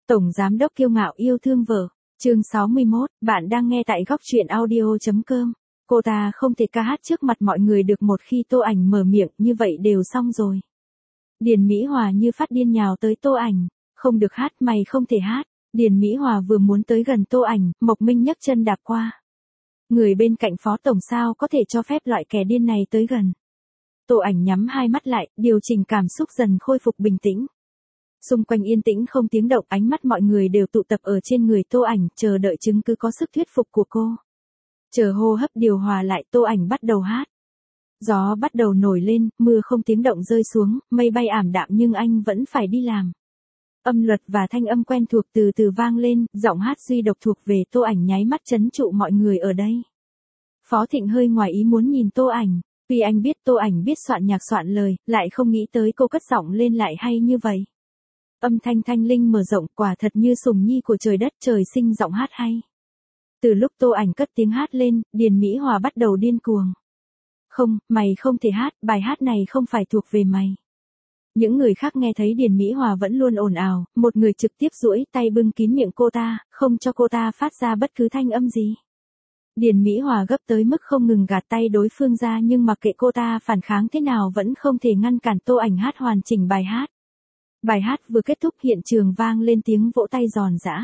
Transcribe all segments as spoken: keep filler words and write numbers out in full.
Tổng giám đốc kiêu ngạo yêu thương vợ. Chương sáu mươi mốt, bạn đang nghe tại góc truyện audio chấm com. Cô ta không thể ca hát trước mặt mọi người được, một khi Tô Ảnh mở miệng như vậy đều xong rồi. Điền Mỹ Hòa như phát điên nhào tới Tô Ảnh, không được hát, mày không thể hát. Điền Mỹ Hòa vừa muốn tới gần Tô Ảnh, Mộc Minh nhấc chân đạp qua. Người bên cạnh Phó Tổng sao có thể cho phép loại kẻ điên này tới gần. Tô Ảnh nhắm hai mắt lại, điều chỉnh cảm xúc dần khôi phục bình tĩnh. Xung quanh yên tĩnh không tiếng động, ánh mắt mọi người đều tụ tập ở trên người Tô Ảnh, chờ đợi chứng cứ có sức thuyết phục của cô. Chờ hô hấp điều hòa lại, Tô Ảnh bắt đầu hát. Gió bắt đầu nổi lên, mưa không tiếng động rơi xuống, mây bay ảm đạm nhưng anh vẫn phải đi làm. Âm luật và thanh âm quen thuộc từ từ vang lên, giọng hát duy độc thuộc về Tô Ảnh nháy mắt trấn trụ mọi người ở đây. Phó Thịnh hơi ngoài ý muốn nhìn Tô Ảnh, vì anh biết Tô Ảnh biết soạn nhạc soạn lời, lại không nghĩ tới cô cất giọng lên lại hay như vậy. Âm thanh thanh linh mở rộng, quả thật như sùng nhi của trời đất, trời sinh giọng hát hay. Từ lúc Tô Ảnh cất tiếng hát lên, Điền Mỹ Hòa bắt đầu điên cuồng. Không, mày không thể hát, bài hát này không phải thuộc về mày. Những người khác nghe thấy Điền Mỹ Hòa vẫn luôn ồn ào, một người trực tiếp duỗi tay bưng kín miệng cô ta, không cho cô ta phát ra bất cứ thanh âm gì. Điền Mỹ Hòa gấp tới mức không ngừng gạt tay đối phương ra, nhưng mặc kệ cô ta phản kháng thế nào vẫn không thể ngăn cản Tô Ảnh hát hoàn chỉnh bài hát. Bài hát vừa kết thúc, hiện trường vang lên tiếng vỗ tay giòn giã.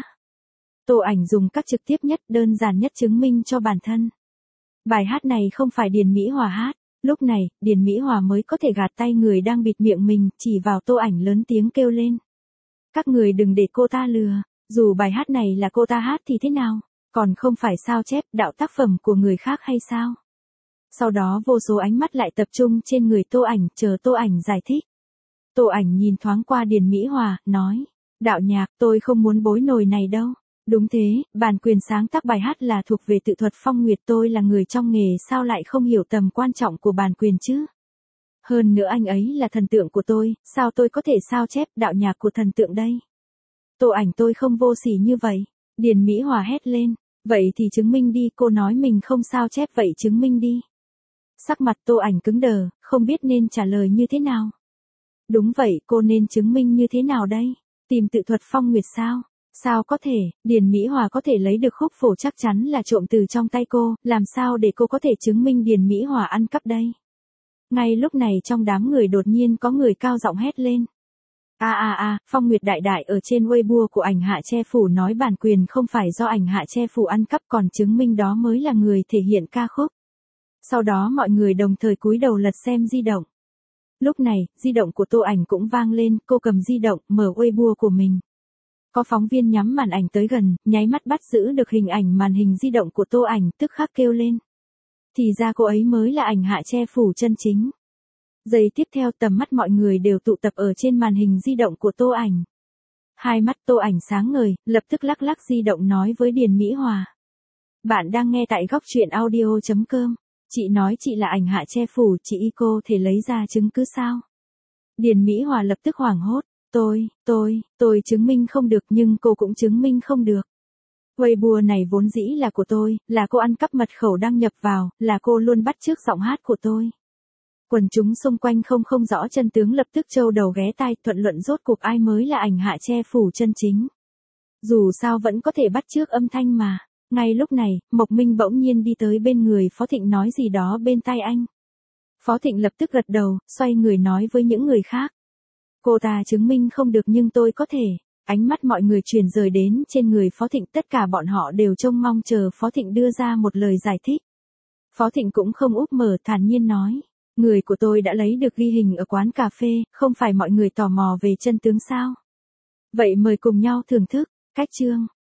Tô Ảnh dùng các trực tiếp nhất, đơn giản nhất chứng minh cho bản thân. Bài hát này không phải Điền Mỹ Hòa hát. Lúc này, Điền Mỹ Hòa mới có thể gạt tay người đang bịt miệng mình, chỉ vào Tô Ảnh lớn tiếng kêu lên. Các người đừng để cô ta lừa, dù bài hát này là cô ta hát thì thế nào, còn không phải sao chép, đạo tác phẩm của người khác hay sao? Sau đó vô số ánh mắt lại tập trung trên người Tô Ảnh, chờ Tô Ảnh giải thích. Tô Ảnh nhìn thoáng qua Điền Mỹ Hòa, nói, đạo nhạc, tôi không muốn bối nồi này đâu. Đúng thế, bản quyền sáng tác bài hát là thuộc về Tự Thuật Phong Nguyệt, tôi là người trong nghề sao lại không hiểu tầm quan trọng của bản quyền chứ? Hơn nữa anh ấy là thần tượng của tôi, sao tôi có thể sao chép đạo nhạc của thần tượng đây? Tô Ảnh, tôi không vô sỉ như vậy. Điền Mỹ Hòa hét lên, vậy thì chứng minh đi, cô nói mình không sao chép vậy chứng minh đi. Sắc mặt Tô Ảnh cứng đờ, không biết nên trả lời như thế nào. Đúng vậy, cô nên chứng minh như thế nào đây? Tìm Tự Thuật Phong Nguyệt sao? Sao có thể, Điền Mỹ Hòa có thể lấy được khúc phổ chắc chắn là trộm từ trong tay cô, làm sao để cô có thể chứng minh Điền Mỹ Hòa ăn cắp đây? Ngay lúc này trong đám người đột nhiên có người cao giọng hét lên. A a a, Phong Nguyệt đại đại ở trên Weibo của ảnh Hạ Che Phủ nói bản quyền không phải do ảnh Hạ Che Phủ ăn cắp, còn chứng minh đó mới là người thể hiện ca khúc. Sau đó mọi người đồng thời cúi đầu lật xem di động. Lúc này, di động của Tô Ảnh cũng vang lên, cô cầm di động, mở Weibo của mình. Có phóng viên nhắm màn ảnh tới gần, nháy mắt bắt giữ được hình ảnh màn hình di động của Tô Ảnh, tức khắc kêu lên. Thì ra cô ấy mới là ảnh Hạ Che Phủ chân chính. Giây tiếp theo tầm mắt mọi người đều tụ tập ở trên màn hình di động của Tô Ảnh. Hai mắt Tô Ảnh sáng ngời, lập tức lắc lắc di động nói với Điền Mỹ Hòa. Bạn đang nghe tại góc truyện audio chấm com. Chị nói chị là ảnh Hạ Che Phủ, chị y cô thể lấy ra chứng cứ sao? Điền Mỹ Hòa lập tức hoảng hốt. Tôi, tôi, tôi chứng minh không được nhưng cô cũng chứng minh không được. Weibo này vốn dĩ là của tôi, là cô ăn cắp mật khẩu đăng nhập vào, là cô luôn bắt chước giọng hát của tôi. Quần chúng xung quanh không không rõ chân tướng lập tức trâu đầu ghé tai, thuận luận rốt cuộc ai mới là ảnh Hạ Che Phủ chân chính. Dù sao vẫn có thể bắt chước âm thanh mà. Ngay lúc này, Mộc Minh bỗng nhiên đi tới bên người Phó Thịnh nói gì đó bên tai anh. Phó Thịnh lập tức gật đầu, xoay người nói với những người khác. Cô ta chứng minh không được nhưng tôi có thể. Ánh mắt mọi người chuyển rời đến trên người Phó Thịnh, tất cả bọn họ đều trông mong chờ Phó Thịnh đưa ra một lời giải thích. Phó Thịnh cũng không úp mở, thản nhiên nói. Người của tôi đã lấy được ghi hình ở quán cà phê, không phải mọi người tò mò về chân tướng sao? Vậy mời cùng nhau thưởng thức. Cách chương.